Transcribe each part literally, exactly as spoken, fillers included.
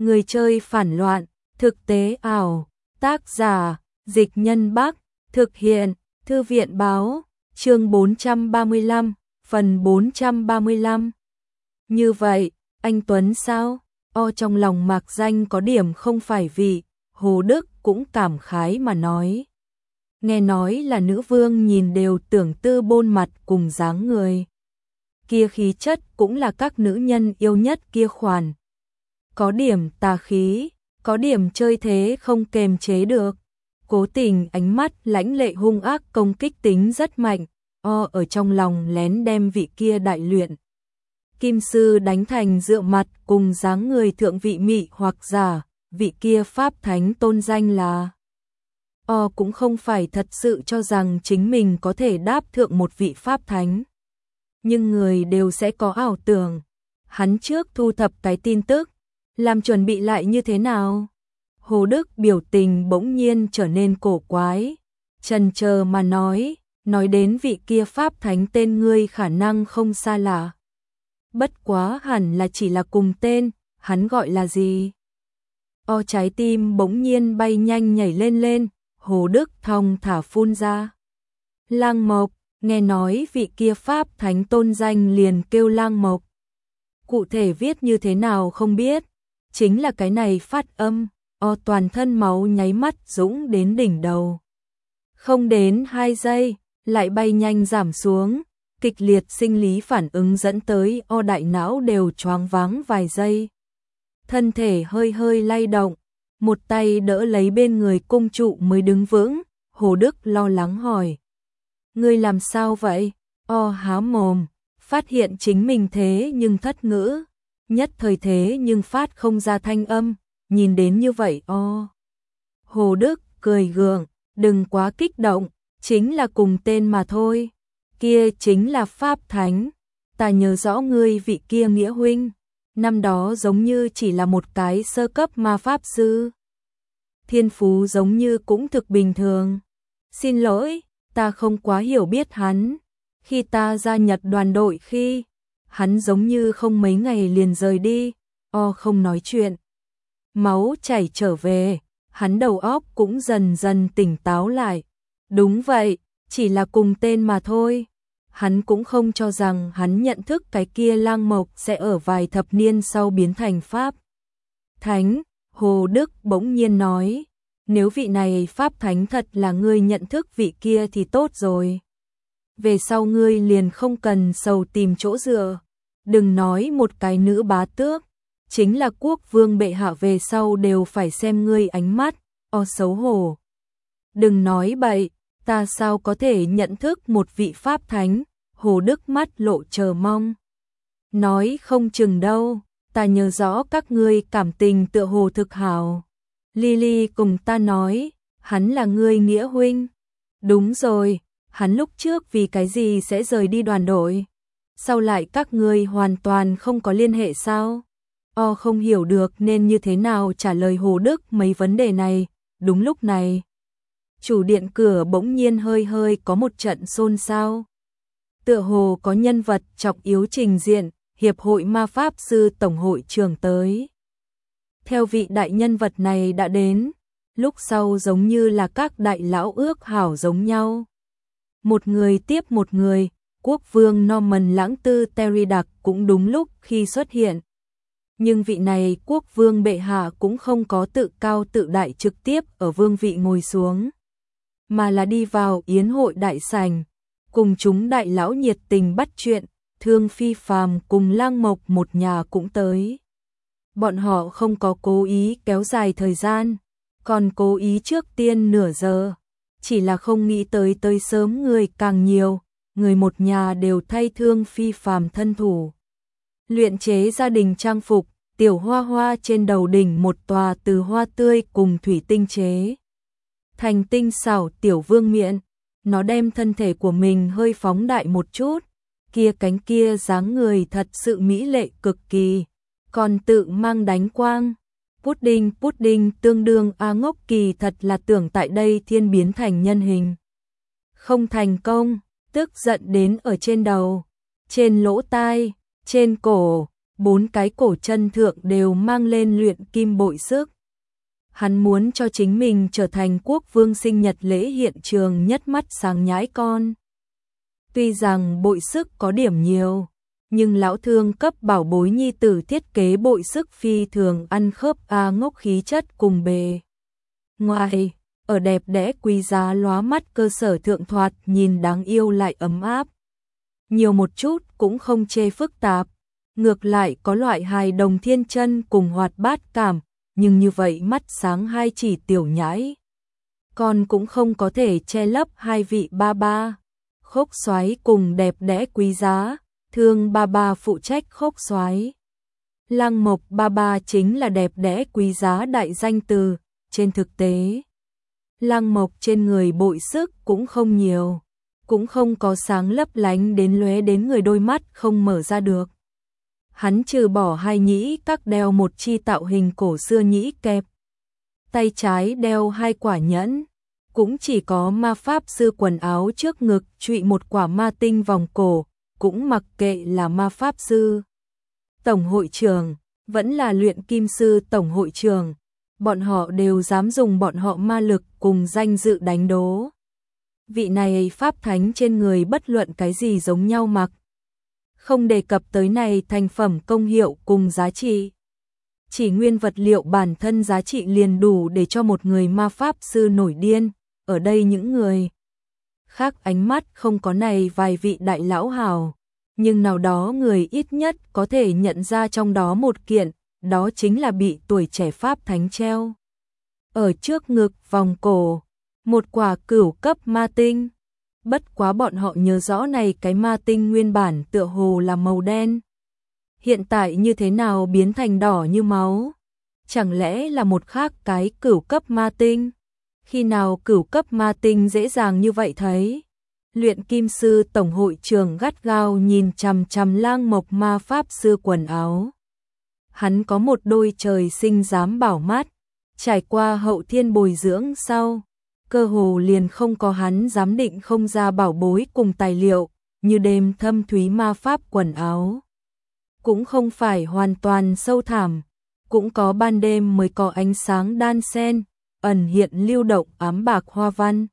Người chơi phản loạn, thực tế ảo, tác giả, Dịch Nhân Bắc, thực hiện, Thư viện báo, chương bốn trăm ba mươi lăm, phần bốn trăm ba mươi lăm. Như vậy, anh Tuấn sao? O trong lòng Mạc Danh có điểm không phải vị, Hồ Đức cũng cảm khái mà nói. Nghe nói là nữ vương nhìn đều tưởng tư bôn mặt cùng dáng người. Kia khí chất cũng là các nữ nhân yêu nhất kia khoản. Có điểm tà khí, có điểm chơi thế không kềm chế được. Cố Tình ánh mắt lãnh lệ hung ác công kích tính rất mạnh, o ở trong lòng lén đem vị kia đại luyện. Kim sư đánh thành dựa mặt cùng dáng người thượng vị mị hoặc giả, vị kia pháp thánh tôn danh là. O cũng không phải thật sự cho rằng chính mình có thể đáp thượng một vị pháp thánh. Nhưng người đều sẽ có ảo tưởng. Hắn trước thu thập cái tin tức, làm chuẩn bị lại như thế nào? Hồ Đức biểu tình bỗng nhiên trở nên cổ quái, chần chờ mà nói, nói đến vị kia pháp thánh tên ngươi khả năng không xa lạ. Bất quá hẳn là chỉ là cùng tên, hắn gọi là gì? O trái tim bỗng nhiên bay nhanh nhảy lên lên, Hồ Đức thong thả phun ra. Lang Mộc, nghe nói vị kia pháp thánh tôn danh liền kêu Lang Mộc. Cụ thể viết như thế nào không biết, chính là cái này phát âm. O toàn thân máu nháy mắt dũng đến đỉnh đầu. Không đến hai giây, lại bay nhanh giảm xuống, kịch liệt sinh lý phản ứng dẫn tới O đại não đều choáng váng vài giây. Thân thể hơi hơi lay động, một tay đỡ lấy bên người cung trụ mới đứng vững, Hồ Đức lo lắng hỏi. Ngươi làm sao vậy? O há mồm, phát hiện chính mình thế nhưng thất ngữ, nhất thời thế nhưng phát không ra thanh âm. Nhìn đến như vậy o. Hồ Đức cười gượng, đừng quá kích động, chính là cùng tên mà thôi. Kia chính là Pháp Thánh, ta nhớ rõ ngươi vị kia nghĩa huynh, năm đó giống như chỉ là một cái sơ cấp ma pháp sư. Thiên phú giống như cũng thực bình thường. Xin lỗi, ta không quá hiểu biết hắn. Khi ta gia nhập đoàn đội khi, hắn giống như không mấy ngày liền rời đi, o không nói chuyện. Máu chảy trở về, hắn đầu óc cũng dần dần tỉnh táo lại. Đúng vậy, chỉ là cùng tên mà thôi. Hắn cũng không cho rằng hắn nhận thức cái kia Lang Mộc sẽ ở vài thập niên sau biến thành Pháp Thánh. Hồ Đức bỗng nhiên nói, nếu vị này Pháp Thánh thật là ngươi nhận thức vị kia thì tốt rồi. Về sau ngươi liền không cần sầu tìm chỗ dựa. Đừng nói một cái nữ bá tước. Chính là quốc vương bệ hạ về sau đều phải xem ngươi ánh mắt, o xấu hổ. Đừng nói bậy, ta sao có thể nhận thức một vị pháp thánh, Hồ Đức mắt lộ chờ mong. Nói không chừng đâu, ta nhớ rõ các ngươi cảm tình tựa hồ thực hảo. Lily cùng ta nói, hắn là ngươi nghĩa huynh. Đúng rồi, hắn lúc trước vì cái gì sẽ rời đi đoàn đội? Sau lại các ngươi hoàn toàn không có liên hệ sao? O không hiểu được nên như thế nào trả lời Hồ Đức mấy vấn đề này. Đúng lúc này, chủ điện cửa bỗng nhiên hơi hơi có một trận xôn xao. Tựa hồ có nhân vật trọng yếu trình diện, Hiệp hội Ma Pháp Sư Tổng hội trưởng tới. Theo vị đại nhân vật này đã đến, lúc sau giống như là các đại lão ước hảo giống nhau. Một người tiếp một người, quốc vương Norman Lãng Tư Teridac cũng đúng lúc khi xuất hiện. Nhưng vị này quốc vương bệ hạ cũng không có tự cao tự đại trực tiếp ở vương vị ngồi xuống, mà là đi vào yến hội đại sảnh, cùng chúng đại lão nhiệt tình bắt chuyện. Thương Phi Phàm cùng Lang Mộc một nhà cũng tới. Bọn họ không có cố ý kéo dài thời gian, còn cố ý trước tiên nửa giờ, chỉ là không nghĩ tới tới sớm người càng nhiều, người một nhà đều thay Thương Phi Phàm thân thủ luyện chế gia đình trang phục. Tiểu Hoa Hoa trên đầu đỉnh một tòa từ hoa tươi cùng thủy tinh chế thành tinh xảo tiểu vương miện, nó đem thân thể của mình hơi phóng đại một chút, kia cánh kia dáng người thật sự mỹ lệ cực kỳ, còn tự mang đánh quang. Pudding pudding tương đương a ngốc kỳ thật là tưởng tại đây thiên biến thành nhân hình. Không thành công, tức giận đến ở trên đầu, trên lỗ tai, trên cổ, bốn cái cổ chân thượng đều mang lên luyện kim bội sức. Hắn muốn cho chính mình trở thành quốc vương sinh nhật lễ hiện trường nhất mắt sáng nhãi con. Tuy rằng bội sức có điểm nhiều, nhưng lão thương cấp bảo bối nhi tử thiết kế bội sức phi thường ăn khớp a ngốc khí chất cùng bề. Ngoài, ở đẹp đẽ quý giá lóa mắt cơ sở thượng thoạt nhìn đáng yêu lại ấm áp. Nhiều một chút cũng không chê phức tạp, ngược lại có loại hài đồng thiên chân cùng hoạt bát cảm, nhưng như vậy mắt sáng hai chỉ tiểu nhãi. Con cũng không có thể che lấp hai vị ba ba. Khốc soái cùng đẹp đẽ quý giá, thương ba ba phụ trách khốc soái. Lăng Mộc ba ba chính là đẹp đẽ quý giá đại danh từ, trên thực tế. Lăng Mộc trên người bội sức cũng không nhiều, cũng không có sáng lấp lánh đến lóe đến người đôi mắt không mở ra được. Hắn trừ bỏ hai nhĩ các đeo một chi tạo hình cổ xưa nhĩ kẹp. Tay trái đeo hai quả nhẫn, cũng chỉ có ma pháp sư quần áo trước ngực trụy một quả ma tinh vòng cổ, cũng mặc kệ là ma pháp sư tổng hội trưởng, vẫn là luyện kim sư tổng hội trưởng, bọn họ đều dám dùng bọn họ ma lực cùng danh dự đánh đố. Vị này pháp thánh trên người bất luận cái gì giống nhau mặc. Không đề cập tới này thành phẩm công hiệu cùng giá trị. Chỉ nguyên vật liệu bản thân giá trị liền đủ để cho một người ma pháp sư nổi điên. Ở đây những người khác ánh mắt không có này vài vị đại lão hào, nhưng nào đó người ít nhất có thể nhận ra trong đó một kiện, đó chính là bị tuổi trẻ pháp thánh treo. Ở trước ngực vòng cổ, một quả cửu cấp ma tinh. Bất quá bọn họ nhớ rõ này cái ma tinh nguyên bản tựa hồ là màu đen. Hiện tại như thế nào biến thành đỏ như máu? Chẳng lẽ là một khác cái cửu cấp ma tinh? Khi nào cửu cấp ma tinh dễ dàng như vậy thấy? Luyện kim sư tổng hội trưởng gắt gao nhìn chằm chằm Lang Mộc ma pháp sư quần áo. Hắn có một đôi trời sinh dám bảo mắt, trải qua hậu thiên bồi dưỡng sau, cơ hồ liền không có hắn dám định không ra bảo bối cùng tài liệu, như đêm thâm thúy ma pháp quần áo. Cũng không phải hoàn toàn sâu thẳm, cũng có ban đêm mới có ánh sáng đan xen, ẩn hiện lưu động ám bạc hoa văn.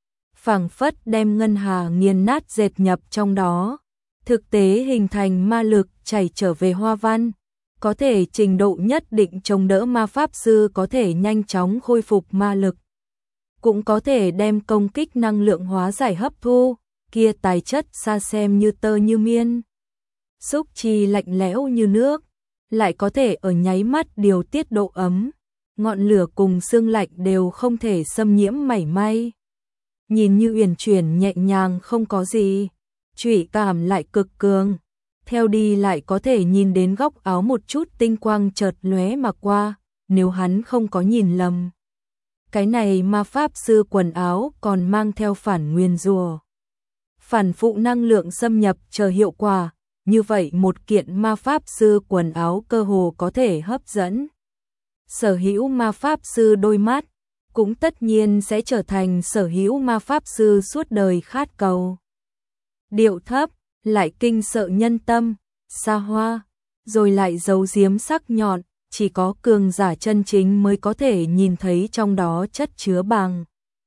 Phảng phất đem ngân hà nghiền nát dệt nhập trong đó, thực tế hình thành ma lực chảy trở về hoa văn, có thể trình độ nhất định chống đỡ ma pháp sư có thể nhanh chóng khôi phục ma lực. Cũng có thể đem công kích năng lượng hóa giải hấp thu, kia tài chất xa xem như tơ như miên. Xúc chi lạnh lẽo như nước, lại có thể ở nháy mắt điều tiết độ ấm, ngọn lửa cùng xương lạnh đều không thể xâm nhiễm mảy may. Nhìn như uyển chuyển nhẹ nhàng không có gì, trụy cảm lại cực cường. Theo đi lại có thể nhìn đến góc áo một chút tinh quang chợt lóe mà qua, nếu hắn không có nhìn lầm. Cái này ma pháp sư quần áo còn mang theo phản nguyên rùa. Phản phụ năng lượng xâm nhập chờ hiệu quả, như vậy một kiện ma pháp sư quần áo cơ hồ có thể hấp dẫn. Sở hữu ma pháp sư đôi mắt, cũng tất nhiên sẽ trở thành sở hữu ma pháp sư suốt đời khát cầu. Điệu thấp, lại kinh sợ nhân tâm, xa hoa, rồi lại giấu giếm sắc nhọn, chỉ có cường giả chân chính mới có thể nhìn thấy trong đó chất chứa bằng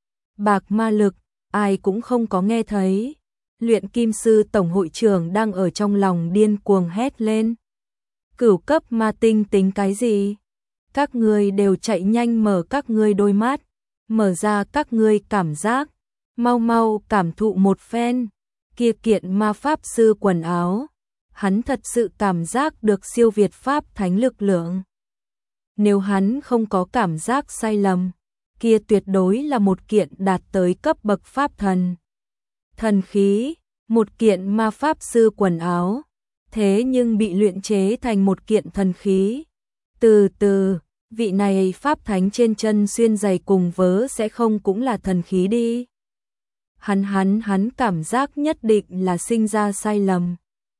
bạc ma lực, ai cũng không có nghe thấy. Luyện kim sư tổng hội trưởng đang ở trong lòng điên cuồng hét lên. Cửu cấp ma tinh tính cái gì? Các ngươi đều chạy nhanh mở các ngươi đôi mắt, mở ra các ngươi cảm giác, mau mau cảm thụ một phen. Kia kiện ma pháp sư quần áo, hắn thật sự cảm giác được siêu việt pháp thánh lực lượng. Nếu hắn không có cảm giác sai lầm, kia tuyệt đối là một kiện đạt tới cấp bậc pháp thần. Thần khí, một kiện ma pháp sư quần áo, thế nhưng bị luyện chế thành một kiện thần khí. Từ từ, vị này pháp thánh trên chân xuyên giày cùng vớ sẽ không cũng là thần khí đi. Hắn hắn hắn cảm giác nhất định là sinh ra sai lầm.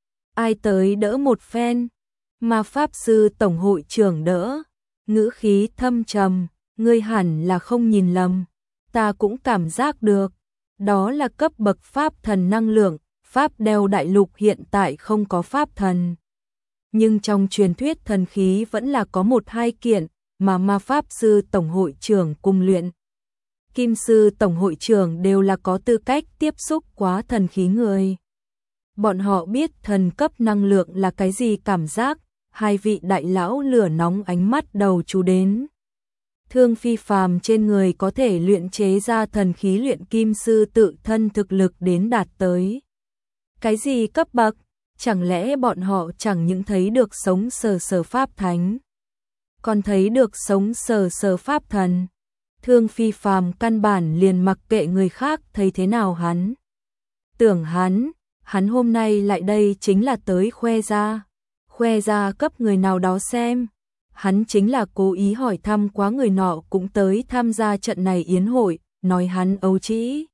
Ai tới đỡ một phen? Ma pháp sư tổng hội trưởng đỡ, ngữ khí thâm trầm, ngươi hẳn là không nhìn lầm, ta cũng cảm giác được, đó là cấp bậc pháp thần năng lượng, pháp đeo đại lục hiện tại không có pháp thần. nhưng trong truyền thuyết thần khí vẫn là có một hai kiện mà ma pháp sư tổng hội trưởng cùng luyện kim sư tổng hội trưởng đều là có tư cách tiếp xúc quá thần khí người. Bọn họ biết thần cấp năng lượng là cái gì cảm giác, hai vị đại lão lửa nóng ánh mắt đầu chú đến. Thương phi phàm trên người có thể luyện chế ra thần khí luyện kim sư tự thân thực lực đến đạt tới. Cái gì cấp bậc? Chẳng lẽ bọn họ chẳng những thấy được sống sờ sờ pháp thánh, còn thấy được sống sờ sờ pháp thần? Thương phi phàm căn bản liền mặc kệ người khác thấy thế nào hắn. Tưởng hắn, hắn hôm nay lại đây chính là tới khoe ra. Khoe ra cấp người nào đó xem. Hắn chính là cố ý hỏi thăm quá người nọ cũng tới tham gia trận này yến hội, nói hắn ấu trĩ.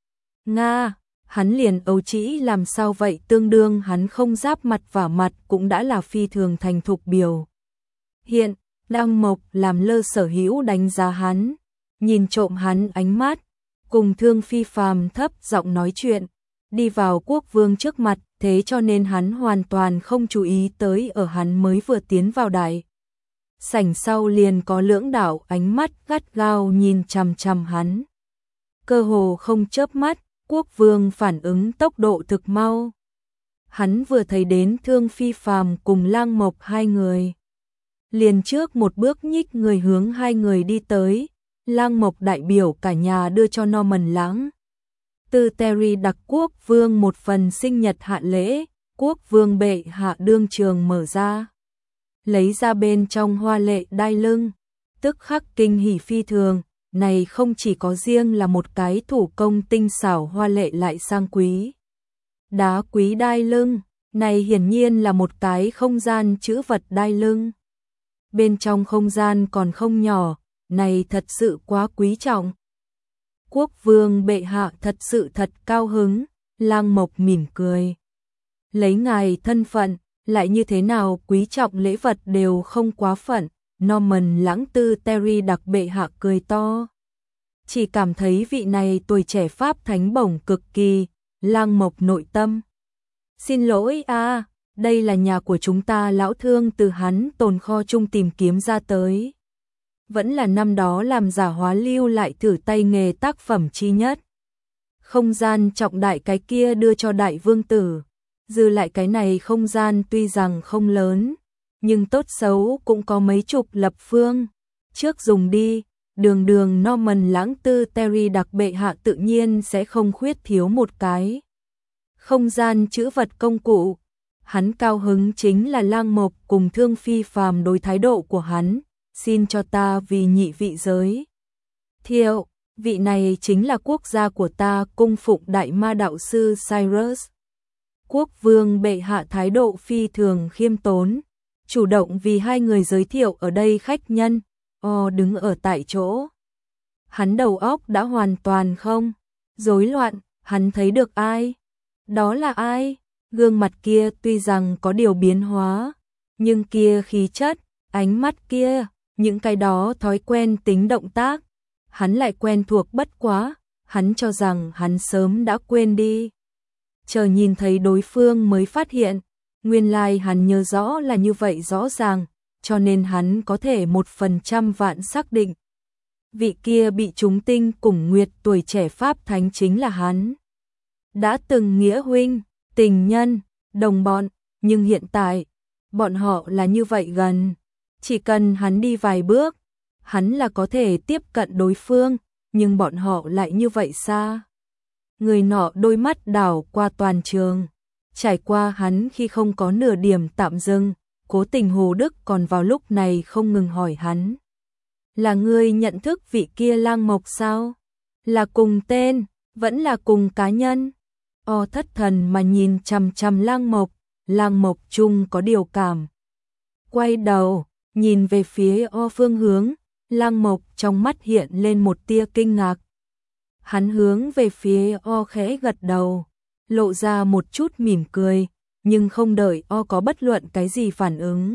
Nga, hắn liền ấu trĩ làm sao vậy, tương đương hắn không giáp mặt vả mặt cũng đã là phi thường thành thục biểu. Hiện, Lăng Mộc làm lơ sở hữu đánh giá hắn, nhìn trộm hắn ánh mắt, cùng Thương phi phàm thấp giọng nói chuyện, đi vào quốc vương trước mặt, thế cho nên hắn hoàn toàn không chú ý tới ở hắn mới vừa tiến vào đại sảnh sau liền có lưỡng đạo ánh mắt gắt gao nhìn chằm chằm hắn. Cơ hồ không chớp mắt, quốc vương phản ứng tốc độ thực mau. Hắn vừa thấy đến Thương phi phàm cùng Lăng Mộc hai người, liền trước một bước nhích người hướng hai người đi tới. Lăng Mộc đại biểu cả nhà đưa cho Norman Lãng từ Terry đặc quốc vương một phần sinh nhật hạ lễ, quốc vương bệ hạ đương trường mở ra, lấy ra bên trong hoa lệ đai lưng, tức khắc kinh hỉ phi thường. Này không chỉ có riêng là một cái thủ công tinh xảo hoa lệ lại sang quý đá quý đai lưng, này hiển nhiên là một cái không gian trữ vật đai lưng. Bên trong không gian còn không nhỏ, này thật sự quá quý trọng. Quốc vương bệ hạ thật sự thật cao hứng. Lăng Mộc mỉm cười. Lấy ngài thân phận, lại như thế nào quý trọng lễ vật đều không quá phận. Norman Lãng tư Terry đặc bệ hạ cười to. Chỉ cảm thấy vị này tuổi trẻ pháp thánh bổng cực kỳ. Lăng Mộc nội tâm. Xin lỗi a, à, đây là nhà của chúng ta, lão Thương từ hắn tồn kho chung tìm kiếm ra tới. Vẫn là năm đó làm giả hóa lưu lại thử tay nghề tác phẩm chi nhất. Không gian trọng đại cái kia đưa cho đại vương tử. Dư lại cái này không gian tuy rằng không lớn, nhưng tốt xấu cũng có mấy chục lập phương. Trước dùng đi, đường đường Norman Lãng tư Terry đặc bệ hạ tự nhiên sẽ không khuyết thiếu một cái. Không gian trữ vật công cụ. Hắn cao hứng chính là Lăng Mộc cùng Thương phi phàm đối thái độ của hắn. Xin cho ta vì nhị vị giới thiệu, vị này chính là quốc gia của ta, cung phụng đại ma đạo sư Cyrus. Quốc vương bệ hạ thái độ phi thường khiêm tốn, chủ động vì hai người giới thiệu ở đây khách nhân. O đứng ở tại chỗ, hắn đầu óc đã hoàn toàn không rối loạn. Hắn thấy được ai? Đó là ai? Gương mặt kia tuy rằng có điều biến hóa, nhưng kia khí chất, ánh mắt kia, những cái đó thói quen tính động tác, hắn lại quen thuộc bất quá. Hắn cho rằng hắn sớm đã quên đi, chờ nhìn thấy đối phương mới phát hiện, nguyên lai like hắn nhớ rõ là như vậy rõ ràng, cho nên hắn có thể một phần trăm vạn xác định. Vị kia bị chúng tinh cùng nguyệt tuổi trẻ pháp thánh chính là hắn. Đã từng nghĩa huynh, tình nhân, đồng bọn, nhưng hiện tại, bọn họ là như vậy gần. Chỉ cần hắn đi vài bước, hắn là có thể tiếp cận đối phương, nhưng bọn họ lại như vậy xa. Người nọ đôi mắt đảo qua toàn trường, trải qua hắn khi không có nửa điểm tạm dừng, cố tình Hồ Đức còn vào lúc này không ngừng hỏi hắn. Là ngươi nhận thức vị kia Lăng Mộc sao? Là cùng tên, vẫn là cùng cá nhân? O thất thần mà nhìn chằm chằm Lăng Mộc, Lăng Mộc chung có điều cảm. Quay đầu, nhìn về phía O phương hướng, Lăng Mộc trong mắt hiện lên một tia kinh ngạc. Hắn hướng về phía O khẽ gật đầu, lộ ra một chút mỉm cười, nhưng không đợi O có bất luận cái gì phản ứng.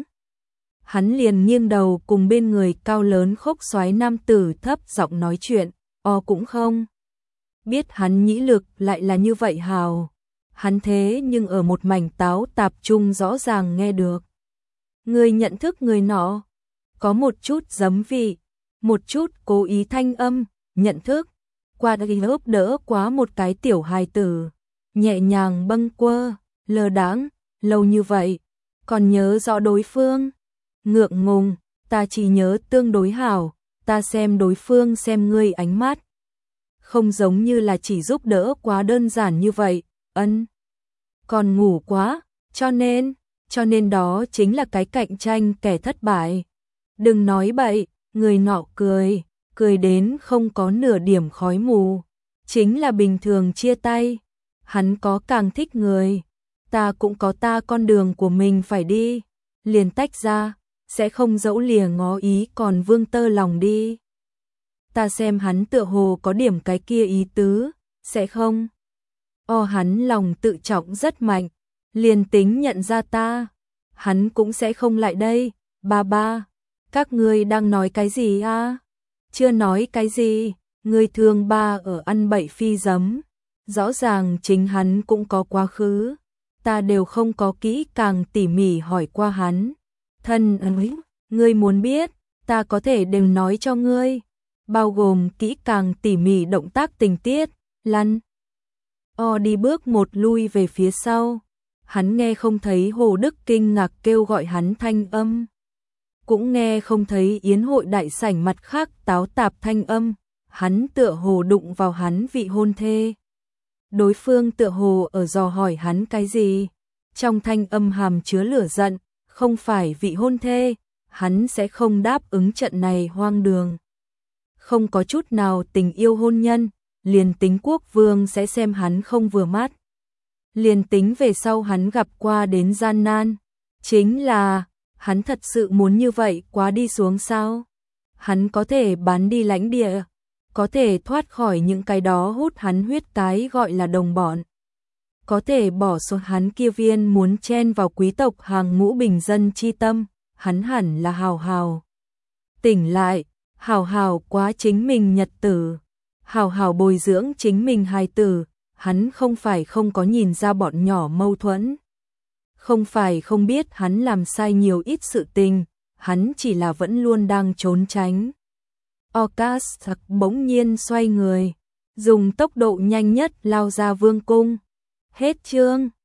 Hắn liền nghiêng đầu cùng bên người cao lớn khốc xoáy nam tử thấp giọng nói chuyện. O cũng không biết hắn nhĩ lực lại là như vậy hào. Hắn thế nhưng ở một mảnh táo tạp trung rõ ràng nghe được. Ngươi nhận thức người nọ? Có một chút giấm vị, một chút cố ý thanh âm, nhận thức. Qua đã ốp đỡ quá một cái tiểu hài tử, nhẹ nhàng bâng quơ, lơ đãng, lâu như vậy, còn nhớ rõ đối phương. Ngượng ngùng, ta chỉ nhớ tương đối hảo, ta xem đối phương xem ngươi ánh mắt. Không giống như là chỉ giúp đỡ quá đơn giản như vậy, ân. Còn ngủ quá, cho nên, cho nên đó chính là cái cạnh tranh kẻ thất bại. Đừng nói bậy, người nọ cười, cười đến không có nửa điểm khói mù. Chính là bình thường chia tay, hắn có càng thích người, ta cũng có ta con đường của mình phải đi, liền tách ra, sẽ không dẫu lìa ngó ý còn vương tơ lòng đi. Ta xem hắn tựa hồ có điểm cái kia ý tứ, sẽ không. O hắn lòng tự trọng rất mạnh, liền tính nhận ra ta, hắn cũng sẽ không lại đây. Ba ba, các ngươi đang nói cái gì a? Chưa nói cái gì, ngươi thương ba ở ăn bậy phi giấm. Rõ ràng chính hắn cũng có quá khứ, ta đều không có kỹ càng tỉ mỉ hỏi qua hắn. Thân ơi, ngươi muốn biết, ta có thể đều nói cho ngươi, bao gồm kỹ càng tỉ mỉ động tác tình tiết. Lăn. O đi bước một lui về phía sau, hắn nghe không thấy Hồ Đức kinh ngạc kêu gọi hắn thanh âm, cũng nghe không thấy yến hội đại sảnh mặt khác táo tạp thanh âm, hắn tựa hồ đụng vào hắn vị hôn thê. Đối phương tựa hồ ở dò hỏi hắn cái gì, trong thanh âm hàm chứa lửa giận, không phải vị hôn thê, hắn sẽ không đáp ứng trận này hoang đường. Không có chút nào tình yêu hôn nhân, liền tính quốc vương sẽ xem hắn không vừa mắt. Liền tính về sau hắn gặp qua đến gian nan, chính là, hắn thật sự muốn như vậy quá đi xuống sao? Hắn có thể bán đi lãnh địa, có thể thoát khỏi những cái đó hút hắn huyết cái gọi là đồng bọn. Có thể bỏ xuống hắn kia viên muốn chen vào quý tộc hàng ngũ bình dân chi tâm, hắn hẳn là hào hào. Tỉnh lại, hào hào quá chính mình nhật tử, hào hào bồi dưỡng chính mình hài tử, hắn không phải không có nhìn ra bọn nhỏ mâu thuẫn. Không phải không biết hắn làm sai nhiều ít sự tình, hắn chỉ là vẫn luôn đang trốn tránh. Augustus bỗng nhiên xoay người, dùng tốc độ nhanh nhất lao ra vương cung. Hết chương.